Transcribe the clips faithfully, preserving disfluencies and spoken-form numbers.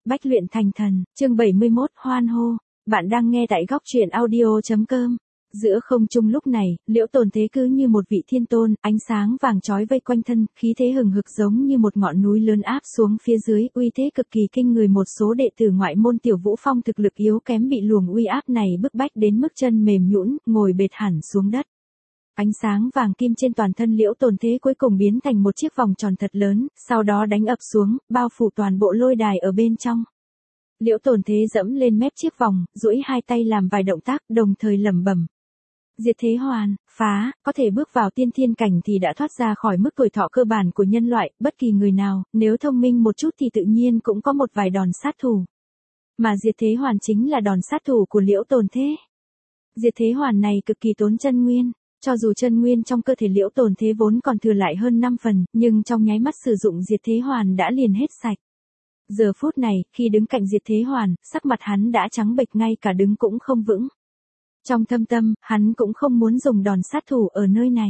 Bách luyện thành thần, chương bảy mươi mốt, hoan hô. Bạn đang nghe tại góc truyện audio chấm com. Giữa không trung lúc này, Liễu Tồn Thế cứ như một vị thiên tôn, ánh sáng vàng chói vây quanh thân, khí thế hừng hực giống như một ngọn núi lớn áp xuống phía dưới, uy thế cực kỳ kinh người. Một số đệ tử ngoại môn Tiểu Vũ Phong thực lực yếu kém bị luồng uy áp này bức bách đến mức chân mềm nhũn, ngồi bệt hẳn xuống đất. Ánh sáng vàng kim trên toàn thân Liễu Tồn Thế cuối cùng biến thành một chiếc vòng tròn thật lớn, sau đó đánh ập xuống, bao phủ toàn bộ lôi đài ở bên trong. Liễu Tồn Thế dẫm lên mép chiếc vòng, duỗi hai tay làm vài động tác, đồng thời lẩm bẩm: Diệt thế hoàn, phá, có thể bước vào tiên thiên cảnh thì đã thoát ra khỏi mức tuổi thọ cơ bản của nhân loại, bất kỳ người nào, nếu thông minh một chút thì tự nhiên cũng có một vài đòn sát thủ. Mà diệt thế hoàn chính là đòn sát thủ của Liễu Tồn Thế. Diệt thế hoàn này cực kỳ tốn chân nguyên. Cho dù chân nguyên trong cơ thể Liễu Tồn Thế vốn còn thừa lại hơn năm phần, nhưng trong nháy mắt sử dụng diệt thế hoàn đã liền hết sạch. Giờ phút này, khi đứng cạnh diệt thế hoàn, sắc mặt hắn đã trắng bệch, ngay cả đứng cũng không vững. Trong thâm tâm, hắn cũng không muốn dùng đòn sát thủ ở nơi này.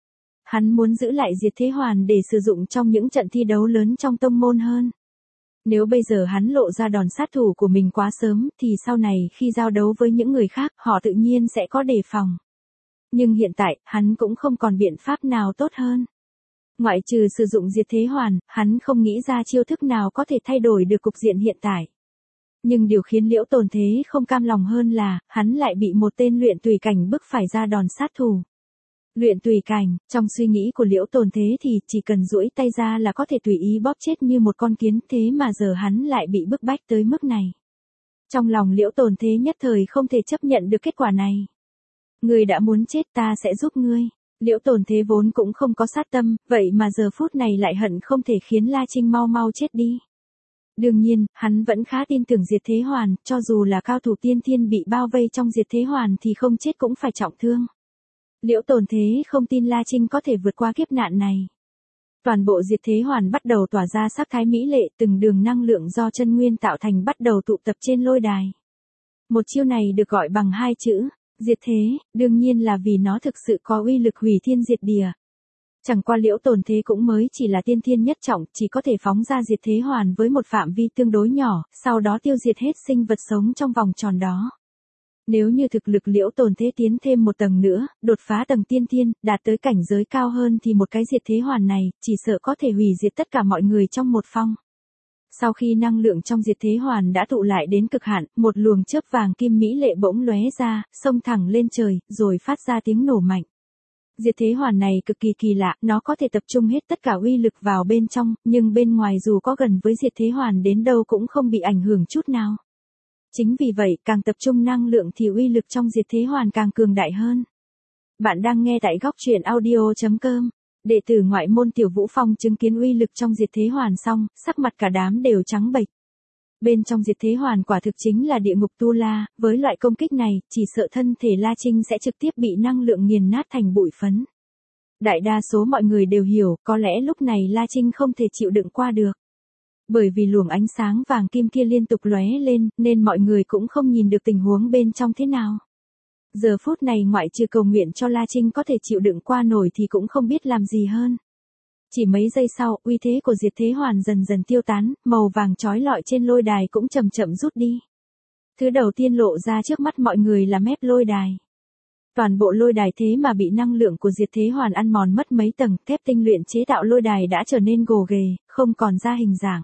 Hắn muốn giữ lại diệt thế hoàn để sử dụng trong những trận thi đấu lớn trong tông môn hơn. Nếu bây giờ hắn lộ ra đòn sát thủ của mình quá sớm, thì sau này khi giao đấu với những người khác, họ tự nhiên sẽ có đề phòng. Nhưng hiện tại, hắn cũng không còn biện pháp nào tốt hơn. Ngoại trừ sử dụng diệt thế hoàn, hắn không nghĩ ra chiêu thức nào có thể thay đổi được cục diện hiện tại. Nhưng điều khiến Liễu Tồn Thế không cam lòng hơn là, hắn lại bị một tên luyện tùy cảnh bức phải ra đòn sát thủ. Luyện tùy cảnh, trong suy nghĩ của Liễu Tồn Thế thì chỉ cần duỗi tay ra là có thể tùy ý bóp chết như một con kiến, thế mà giờ hắn lại bị bức bách tới mức này. Trong lòng Liễu Tồn Thế nhất thời không thể chấp nhận được kết quả này. Ngươi đã muốn chết, ta sẽ giúp ngươi. Liễu Tồn Thế vốn cũng không có sát tâm, vậy mà giờ phút này lại hận không thể khiến La Trinh mau mau chết đi. Đương nhiên, hắn vẫn khá tin tưởng diệt thế hoàn, cho dù là cao thủ tiên thiên bị bao vây trong diệt thế hoàn thì không chết cũng phải trọng thương. Liễu Tồn Thế không tin La Trinh có thể vượt qua kiếp nạn này. Toàn bộ diệt thế hoàn bắt đầu tỏa ra sắc thái mỹ lệ, từng đường năng lượng do chân nguyên tạo thành bắt đầu tụ tập trên lôi đài. Một chiêu này được gọi bằng hai chữ diệt thế, đương nhiên là vì nó thực sự có uy lực hủy thiên diệt địa. Chẳng qua Liễu Tồn Thế cũng mới chỉ là tiên thiên nhất trọng, chỉ có thể phóng ra diệt thế hoàn với một phạm vi tương đối nhỏ, sau đó tiêu diệt hết sinh vật sống trong vòng tròn đó. Nếu như thực lực Liễu Tồn Thế tiến thêm một tầng nữa, đột phá tầng tiên thiên, đạt tới cảnh giới cao hơn thì một cái diệt thế hoàn này, chỉ sợ có thể hủy diệt tất cả mọi người trong một phong. Sau khi năng lượng trong diệt thế hoàn đã tụ lại đến cực hạn, một luồng chớp vàng kim mỹ lệ bỗng lóe ra, xông thẳng lên trời, rồi phát ra tiếng nổ mạnh. Diệt thế hoàn này cực kỳ kỳ lạ, nó có thể tập trung hết tất cả uy lực vào bên trong, nhưng bên ngoài dù có gần với diệt thế hoàn đến đâu cũng không bị ảnh hưởng chút nào. Chính vì vậy, càng tập trung năng lượng thì uy lực trong diệt thế hoàn càng cường đại hơn. Bạn đang nghe tại góc truyện audio chấm com. Đệ tử ngoại môn Tiểu Vũ Phong chứng kiến uy lực trong diệt thế hoàn xong, sắc mặt cả đám đều trắng bệch. Bên trong diệt thế hoàn quả thực chính là địa ngục tu la, với loại công kích này, chỉ sợ thân thể La Trinh sẽ trực tiếp bị năng lượng nghiền nát thành bụi phấn. Đại đa số mọi người đều hiểu, có lẽ lúc này La Trinh không thể chịu đựng qua được. Bởi vì luồng ánh sáng vàng kim kia liên tục lóe lên, nên mọi người cũng không nhìn được tình huống bên trong thế nào. Giờ phút này ngoại trừ cầu nguyện cho La Trinh có thể chịu đựng qua nổi thì cũng không biết làm gì hơn. Chỉ mấy giây sau, uy thế của diệt thế hoàn dần dần tiêu tán, màu vàng chói lọi trên lôi đài cũng chậm chậm rút đi. Thứ đầu tiên lộ ra trước mắt mọi người là mép lôi đài. Toàn bộ lôi đài thế mà bị năng lượng của diệt thế hoàn ăn mòn mất mấy tầng, thép tinh luyện chế tạo lôi đài đã trở nên gồ ghề, không còn ra hình dạng.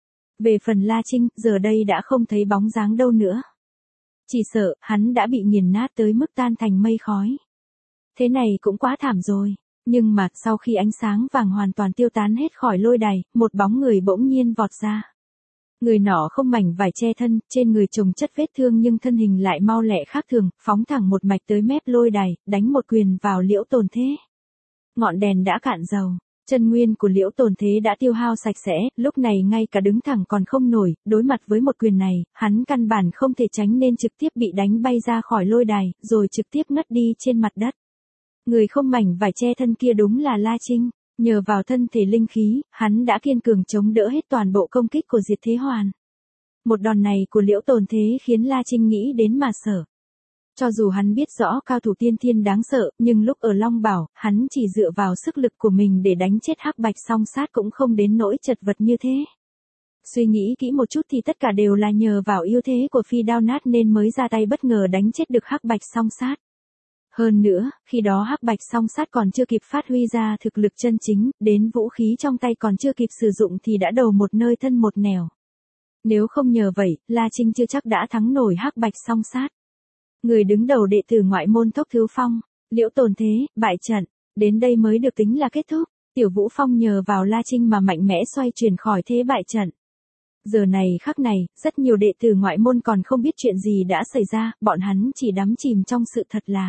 Về phần La Trinh, giờ đây đã không thấy bóng dáng đâu nữa. Chỉ sợ, hắn đã bị nghiền nát tới mức tan thành mây khói. Thế này cũng quá thảm rồi. Nhưng mà, sau khi ánh sáng vàng hoàn toàn tiêu tán hết khỏi lôi đài, một bóng người bỗng nhiên vọt ra. Người nọ không mảnh vải che thân, trên người chồng chất vết thương nhưng thân hình lại mau lẹ khác thường, phóng thẳng một mạch tới mép lôi đài, đánh một quyền vào Liễu Tồn Thế. Ngọn đèn đã cạn dầu. Chân nguyên của Liễu Tồn Thế đã tiêu hao sạch sẽ, lúc này ngay cả đứng thẳng còn không nổi, đối mặt với một quyền này, hắn căn bản không thể tránh nên trực tiếp bị đánh bay ra khỏi lôi đài, rồi trực tiếp ngất đi trên mặt đất. Người không mảnh vải che thân kia đúng là La Trinh, nhờ vào thân thể linh khí, hắn đã kiên cường chống đỡ hết toàn bộ công kích của diệt thế hoàn. Một đòn này của Liễu Tồn Thế khiến La Trinh nghĩ đến mà sợ. Cho dù hắn biết rõ cao thủ tiên thiên đáng sợ, nhưng lúc ở Long Bảo, hắn chỉ dựa vào sức lực của mình để đánh chết Hắc Bạch Song Sát cũng không đến nỗi chật vật như thế. Suy nghĩ kỹ một chút thì tất cả đều là nhờ vào ưu thế của phi đao nát nên mới ra tay bất ngờ đánh chết được Hắc Bạch Song Sát. Hơn nữa, khi đó Hắc Bạch Song Sát còn chưa kịp phát huy ra thực lực chân chính, đến vũ khí trong tay còn chưa kịp sử dụng thì đã đầu một nơi thân một nẻo. Nếu không nhờ vậy, La Trinh chưa chắc đã thắng nổi Hắc Bạch Song Sát. Người đứng đầu đệ tử ngoại môn Thốc Thứ Phong, Liễu Tồn Thế, bại trận, đến đây mới được tính là kết thúc. Tiểu Vũ Phong nhờ vào La Trinh mà mạnh mẽ xoay chuyển khỏi thế bại trận. Giờ này khắc này, rất nhiều đệ tử ngoại môn còn không biết chuyện gì đã xảy ra, bọn hắn chỉ đắm chìm trong sự thật là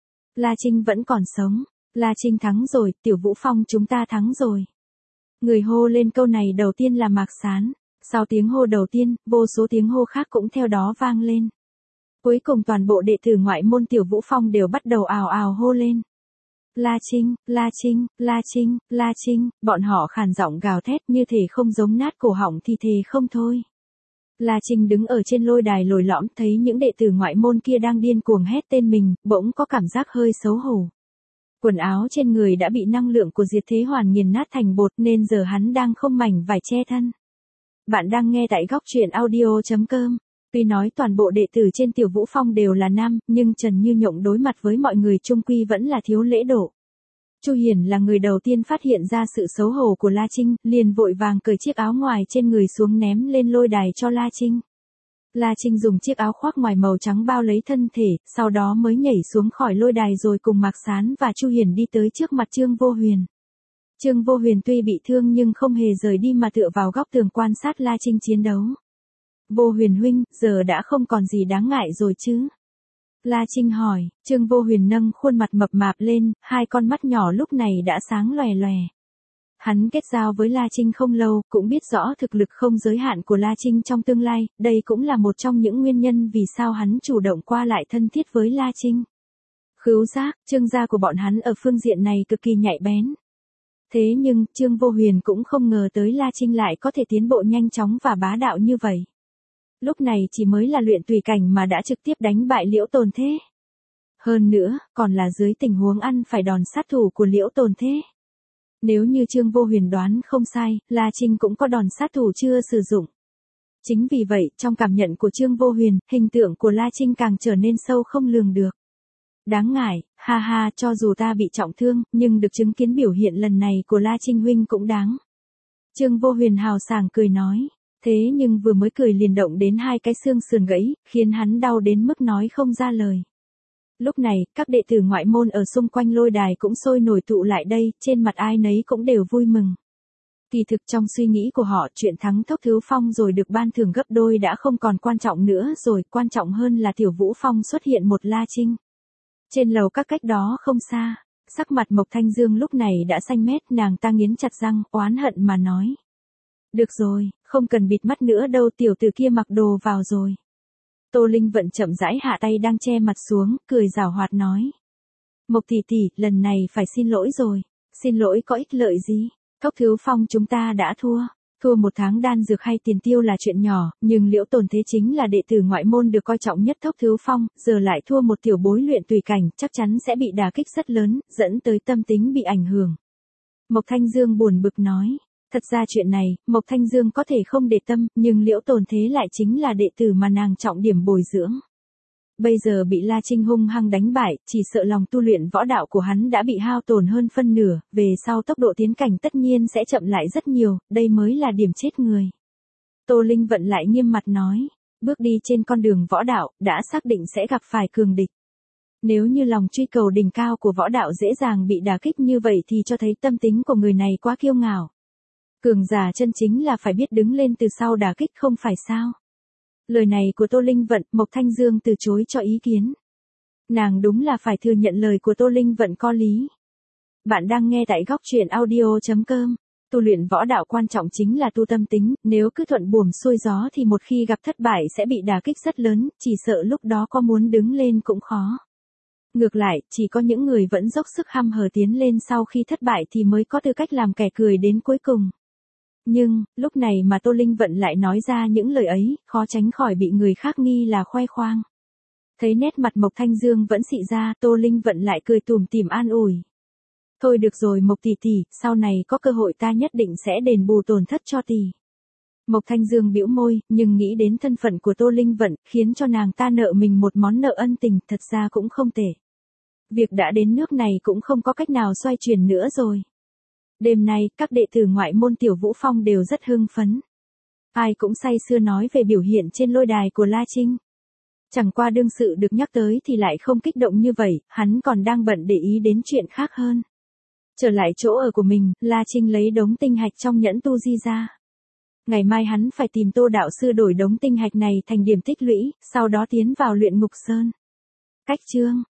La Trinh vẫn còn sống. La Trinh thắng rồi, Tiểu Vũ Phong chúng ta thắng rồi. Người hô lên câu này đầu tiên là Mạc Sán. Sau tiếng hô đầu tiên, vô số tiếng hô khác cũng theo đó vang lên. Cuối cùng toàn bộ đệ tử ngoại môn Tiểu Vũ Phong đều bắt đầu ào ào hô lên. La Trinh, La Trinh, La Trinh, La Trinh, bọn họ khàn giọng gào thét như thể không giống nát cổ họng thì thề không thôi. La Trinh đứng ở trên lôi đài lồi lõm thấy những đệ tử ngoại môn kia đang điên cuồng hét tên mình, bỗng có cảm giác hơi xấu hổ. Quần áo trên người đã bị năng lượng của diệt thế hoàn nghiền nát thành bột nên giờ hắn đang không mảnh vải che thân. Bạn đang nghe tại góc truyện audio chấm com. Tuy nói toàn bộ đệ tử trên Tiểu Vũ Phong đều là nam, nhưng Trần Như Nhộng đối mặt với mọi người chung quy vẫn là thiếu lễ độ. Chu Hiển là người đầu tiên phát hiện ra sự xấu hổ của La Trinh, liền vội vàng cởi chiếc áo ngoài trên người xuống ném lên lôi đài cho La Trinh. La Trinh dùng chiếc áo khoác ngoài màu trắng bao lấy thân thể, sau đó mới nhảy xuống khỏi lôi đài rồi cùng Mạc Sán và Chu Hiển đi tới trước mặt Trương Vô Huyền. Trương Vô Huyền tuy bị thương nhưng không hề rời đi mà tựa vào góc tường quan sát La Trinh chiến đấu. Vô Huyền huynh, giờ đã không còn gì đáng ngại rồi chứ? La Trinh hỏi. Trương Vô Huyền nâng khuôn mặt mập mạp lên, hai con mắt nhỏ lúc này đã sáng lòe lòe. Hắn kết giao với La Trinh không lâu, cũng biết rõ thực lực không giới hạn của La Trinh trong tương lai, đây cũng là một trong những nguyên nhân vì sao hắn chủ động qua lại thân thiết với La Trinh. Khứu giác, Trương gia của bọn hắn ở phương diện này cực kỳ nhạy bén. Thế nhưng, Trương Vô Huyền cũng không ngờ tới La Trinh lại có thể tiến bộ nhanh chóng và bá đạo như vậy. Lúc này chỉ mới là luyện tùy cảnh mà đã trực tiếp đánh bại Liễu Tồn Thế. Hơn nữa, còn là dưới tình huống ăn phải đòn sát thủ của Liễu Tồn Thế. Nếu như Trương Vô Huyền đoán không sai, La Trinh cũng có đòn sát thủ chưa sử dụng. Chính vì vậy, trong cảm nhận của Trương Vô Huyền, hình tượng của La Trinh càng trở nên sâu không lường được. Đáng ngại, ha ha, cho dù ta bị trọng thương, nhưng được chứng kiến biểu hiện lần này của La Trinh huynh cũng đáng. Trương Vô Huyền hào sảng cười nói. Thế nhưng vừa mới cười liền động đến hai cái xương sườn gãy, khiến hắn đau đến mức nói không ra lời. Lúc này, các đệ tử ngoại môn ở xung quanh lôi đài cũng sôi nổi tụ lại đây, trên mặt ai nấy cũng đều vui mừng. Kỳ thực trong suy nghĩ của họ, chuyện thắng Thốc Thứ Phong rồi được ban thưởng gấp đôi đã không còn quan trọng nữa rồi, quan trọng hơn là Tiểu Vũ Phong xuất hiện một La Trinh. Trên lầu các cách đó không xa, sắc mặt Mộc Thanh Dương lúc này đã xanh mét, nàng ta nghiến chặt răng, oán hận mà nói. Được rồi, không cần bịt mắt nữa đâu, tiểu tử kia mặc đồ vào rồi. Tô Linh Vận chậm rãi hạ tay đang che mặt xuống, cười giảo hoạt nói. Mộc tỷ tỷ, lần này phải xin lỗi rồi. Xin lỗi có ích lợi gì? Thốc Thứ Phong chúng ta đã thua. Thua một tháng đan dược hay tiền tiêu là chuyện nhỏ, nhưng Liễu Tồn Thế chính là đệ tử ngoại môn được coi trọng nhất Thốc Thứ Phong, giờ lại thua một tiểu bối luyện tùy cảnh, chắc chắn sẽ bị đả kích rất lớn, dẫn tới tâm tính bị ảnh hưởng. Mộc Thanh Dương buồn bực nói. Thật ra chuyện này, Mộc Thanh Dương có thể không để tâm, nhưng Liễu Tồn Thế lại chính là đệ tử mà nàng trọng điểm bồi dưỡng. Bây giờ bị La Trinh hung hăng đánh bại, chỉ sợ lòng tu luyện võ đạo của hắn đã bị hao tổn hơn phân nửa, về sau tốc độ tiến cảnh tất nhiên sẽ chậm lại rất nhiều, đây mới là điểm chết người. Tô Linh Vận lại nghiêm mặt nói, bước đi trên con đường võ đạo, đã xác định sẽ gặp phải cường địch. Nếu như lòng truy cầu đỉnh cao của võ đạo dễ dàng bị đả kích như vậy thì cho thấy tâm tính của người này quá kiêu ngạo. Cường giả chân chính là phải biết đứng lên từ sau đả kích không phải sao. Lời này của Tô Linh Vận, Mộc Thanh Dương từ chối cho ý kiến. Nàng đúng là phải thừa nhận lời của Tô Linh Vận có lý. Bạn đang nghe tại góc truyện audio chấm com. Tu luyện võ đạo quan trọng chính là tu tâm tính, nếu cứ thuận buồm xuôi gió thì một khi gặp thất bại sẽ bị đả kích rất lớn, chỉ sợ lúc đó có muốn đứng lên cũng khó. Ngược lại, chỉ có những người vẫn dốc sức hăm hở tiến lên sau khi thất bại thì mới có tư cách làm kẻ cười đến cuối cùng. Nhưng, lúc này mà Tô Linh Vận lại nói ra những lời ấy, khó tránh khỏi bị người khác nghi là khoe khoang. Thấy nét mặt Mộc Thanh Dương vẫn xị ra, Tô Linh Vận lại cười tủm tỉm an ủi. Thôi được rồi Mộc tỷ tỷ, sau này có cơ hội ta nhất định sẽ đền bù tổn thất cho tỷ. Mộc Thanh Dương bĩu môi, nhưng nghĩ đến thân phận của Tô Linh Vận, khiến cho nàng ta nợ mình một món nợ ân tình, thật ra cũng không tệ. Việc đã đến nước này cũng không có cách nào xoay chuyển nữa rồi. Đêm nay, các đệ tử ngoại môn Tiểu Vũ Phong đều rất hưng phấn. Ai cũng say sưa nói về biểu hiện trên lôi đài của La Trinh. Chẳng qua đương sự được nhắc tới thì lại không kích động như vậy, hắn còn đang bận để ý đến chuyện khác hơn. Trở lại chỗ ở của mình, La Trinh lấy đống tinh hạch trong nhẫn tu di ra. Ngày mai hắn phải tìm Tô đạo sư đổi đống tinh hạch này thành điểm tích lũy, sau đó tiến vào luyện ngục sơn. Cách chương